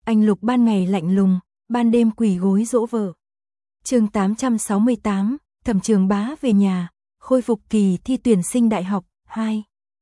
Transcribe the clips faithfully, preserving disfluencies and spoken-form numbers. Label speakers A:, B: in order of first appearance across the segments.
A: Anh Lục ban ngày lạnh lùng, ban đêm quỳ gối dỗ vợ. Chương tám trăm sáu mươi tám, Thẩm Trường Bá về nhà, khôi phục kỳ thi tuyển sinh đại học hai.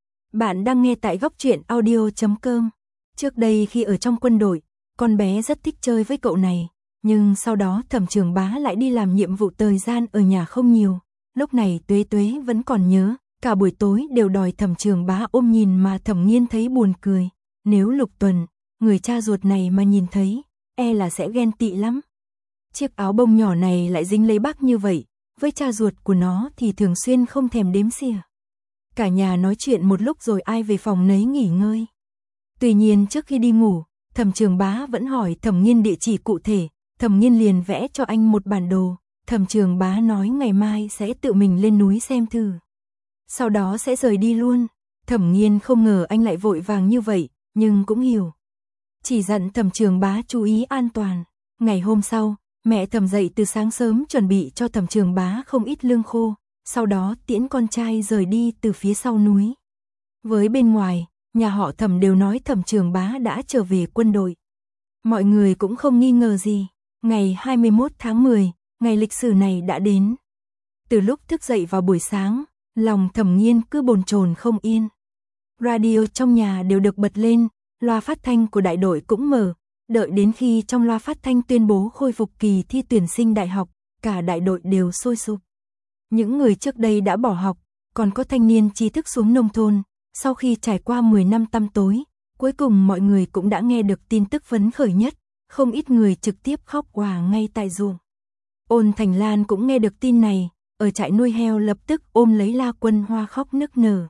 A: Bạn đang nghe tại góc truyện audio chấm com. Trước đây khi ở trong quân đội, con bé rất thích chơi với cậu này, nhưng sau đó Thẩm Trường Bá lại đi làm nhiệm vụ, thời gian ở nhà không nhiều. Lúc này Tuế Tuế vẫn còn nhớ, cả buổi tối đều đòi Thẩm Trường Bá ôm nhìn mà Thẩm Nghiên thấy buồn cười. Nếu Lục Tuần, người cha ruột này mà nhìn thấy, e là sẽ ghen tị lắm. Chiếc áo bông nhỏ này lại dính lấy bác như vậy, với cha ruột của nó thì thường xuyên không thèm đếm xỉa. Cả nhà nói chuyện một lúc rồi ai về phòng nấy nghỉ ngơi. Tuy nhiên trước khi đi ngủ, Thẩm Trường Bá vẫn hỏi Thẩm Nghiên địa chỉ cụ thể, Thẩm Nghiên liền vẽ cho anh một bản đồ. Thẩm Trường Bá nói ngày mai sẽ tự mình lên núi xem thử, sau đó sẽ rời đi luôn. Thẩm Nghiên không ngờ anh lại vội vàng như vậy, nhưng cũng hiểu. Chỉ dặn Thẩm Trường Bá chú ý an toàn. Ngày hôm sau, mẹ Thẩm dậy từ sáng sớm chuẩn bị cho Thẩm Trường Bá không ít lương khô, sau đó tiễn con trai rời đi từ phía sau núi. Với bên ngoài, nhà họ Thẩm đều nói Thẩm Trường Bá đã trở về quân đội. Mọi người cũng không nghi ngờ gì. Ngày hai mươi mốt tháng mười, ngày lịch sử này đã đến. Từ lúc thức dậy vào buổi sáng, lòng Thẩm Nghiên cứ bồn chồn không yên. Radio trong nhà đều được bật lên, loa phát thanh của đại đội cũng mở. Đợi đến khi trong loa phát thanh tuyên bố khôi phục kỳ thi tuyển sinh đại học, cả đại đội đều sôi sục. Những người trước đây đã bỏ học, còn có thanh niên trí thức xuống nông thôn, sau khi trải qua mười năm tăm tối, cuối cùng mọi người cũng đã nghe được tin tức phấn khởi nhất, không ít người trực tiếp khóc òa ngay tại ruộng. Ôn Thành Lan cũng nghe được tin này, ở trại nuôi heo lập tức ôm lấy La Quân Hoa khóc nức nở.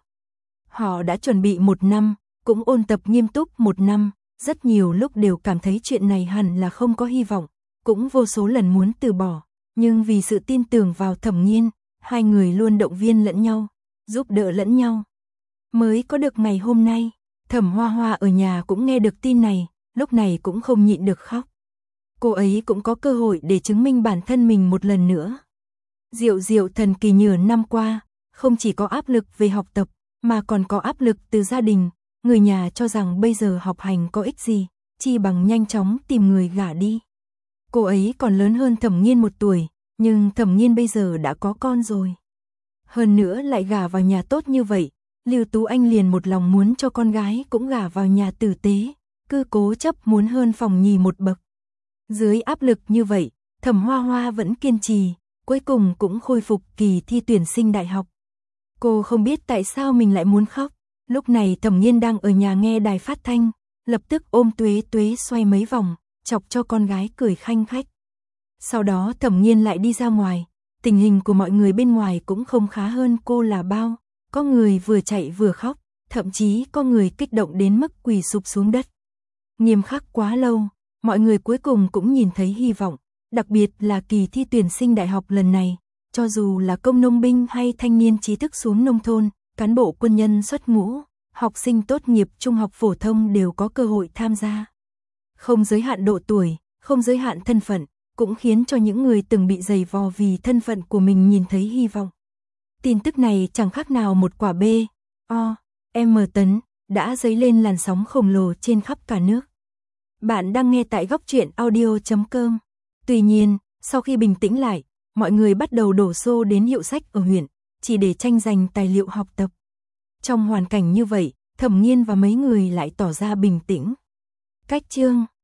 A: Họ đã chuẩn bị một năm, cũng ôn tập nghiêm túc một năm, rất nhiều lúc đều cảm thấy chuyện này hẳn là không có hy vọng, cũng vô số lần muốn từ bỏ, nhưng vì sự tin tưởng vào Thẩm Nghiên, hai người luôn động viên lẫn nhau, giúp đỡ lẫn nhau. Mới có được ngày hôm nay, Thẩm Hoa Hoa ở nhà cũng nghe được tin này, lúc này cũng không nhịn được khóc. Cô ấy cũng có cơ hội để chứng minh bản thân mình một lần nữa. Diệu Diệu thần kỳ nửa năm qua, không chỉ có áp lực về học tập, mà còn có áp lực từ gia đình. Người nhà cho rằng bây giờ học hành có ích gì, chi bằng nhanh chóng tìm người gả đi. Cô ấy còn lớn hơn Thẩm Nghiên một tuổi, nhưng Thẩm Nghiên bây giờ đã có con rồi. Hơn nữa lại gả vào nhà tốt như vậy, Lưu Tú Anh liền một lòng muốn cho con gái cũng gả vào nhà tử tế, cứ cố chấp muốn hơn phòng nhì một bậc. Dưới áp lực như vậy, Thẩm Hoa Hoa vẫn kiên trì, cuối cùng cũng khôi phục kỳ thi tuyển sinh đại học. Cô không biết tại sao mình lại muốn khóc. Lúc này Thẩm Nghiên đang ở nhà nghe đài phát thanh, lập tức ôm Tuế Tuế xoay mấy vòng, chọc cho con gái cười khanh khách. Sau đó Thẩm Nghiên lại đi ra ngoài, tình hình của mọi người bên ngoài cũng không khá hơn cô là bao, có người vừa chạy vừa khóc, thậm chí có người kích động đến mức quỳ sụp xuống đất. Nghiêm khắc quá lâu, mọi người cuối cùng cũng nhìn thấy hy vọng, đặc biệt là kỳ thi tuyển sinh đại học lần này, cho dù là công nông binh hay thanh niên trí thức xuống nông thôn, cán bộ quân nhân xuất ngũ, học sinh tốt nghiệp trung học phổ thông đều có cơ hội tham gia. Không giới hạn độ tuổi, không giới hạn thân phận, cũng khiến cho những người từng bị giày vò vì thân phận của mình nhìn thấy hy vọng. Tin tức này chẳng khác nào một quả B, O, M tấn, đã dấy lên làn sóng khổng lồ trên khắp cả nước. Bạn đang nghe tại góc truyện audio chấm com. Tuy nhiên, sau khi bình tĩnh lại, mọi người bắt đầu đổ xô đến hiệu sách ở huyện, chỉ để tranh giành tài liệu học tập. Trong hoàn cảnh như vậy, Thẩm Nghiên và mấy người lại tỏ ra bình tĩnh. Cách chương